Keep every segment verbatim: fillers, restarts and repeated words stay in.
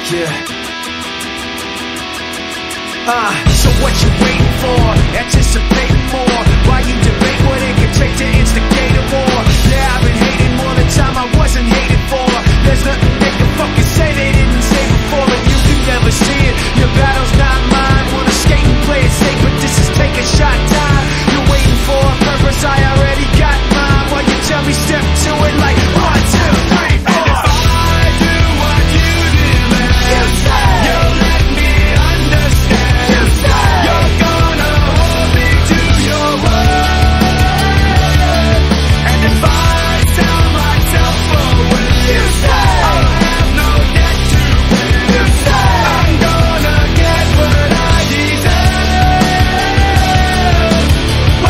Yeah. Uh, so what you waiting for? Anticipating more. Why you debate what it could take to instigate a war? Yeah, I've been hating more than time I wasn't hated for. There's nothing they can fucking say they didn't say before, and you can never see it. Your battle's not mine. Wanna skate and play it safe, but this is taking shot time. You're waiting for a purpose, I already got mine. Why you tell me step to it like one, two, three, four? And if I do what you demand, you say you'll let me understand. You say you're gonna hold me to your word. And if I tell myself away, you say I'll have no debt to pay. You say I'm gonna get what I deserve. Oh,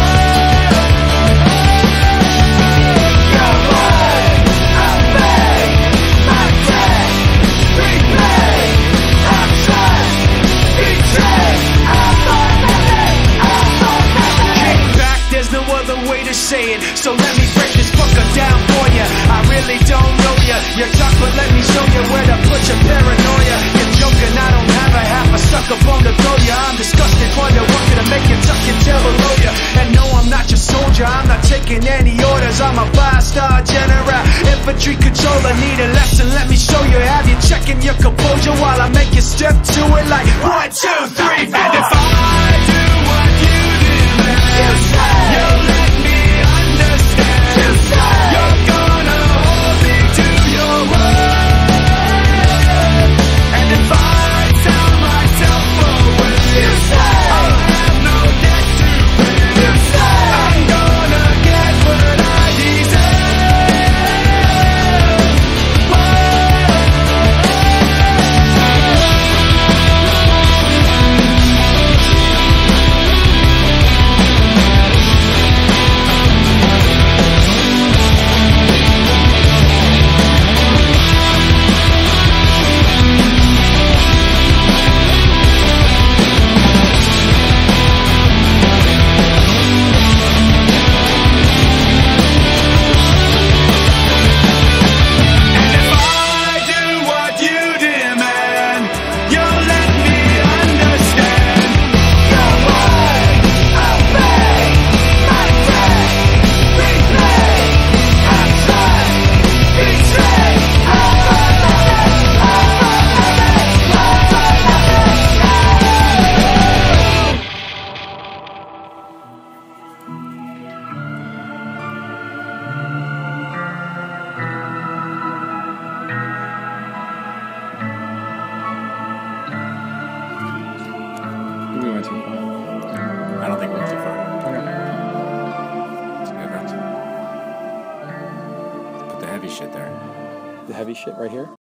your word, I'll pay my debt, repay, I trust, betray, I'll forget it, I'll forget it. Kick back, there's no other way to say it, so let me break this fucker down for ya. I really don't know ya. You talk, but let me show you where to put your paranoia. You're joking, I don't have a half a sucker bone to throw ya. I'm disgusted, wonder what could make you tuck your tail below ya. And no, I'm not your soldier, I'm not taking any orders. I'm a five-star general, infantry controller. Need a lesson, let me show you. Have you checking your composure while I make you step to it like one, two, three, four. And if I do what you demand, you say you'll let me understand. You say you're gonna hold me to your word. And if I tell myself away, you say I'll have no debt to pay. You say I'm gonna get what I deserve. Oh, and if I do what you demand, you'll let me understand. Your word, I'll pay my debt, repay, I trust, betray, I'll forget it, I'll forget it, I'll forget We went too far. I don't think we went too far. Okay. It's good, right? Put the heavy shit there. The heavy shit right here.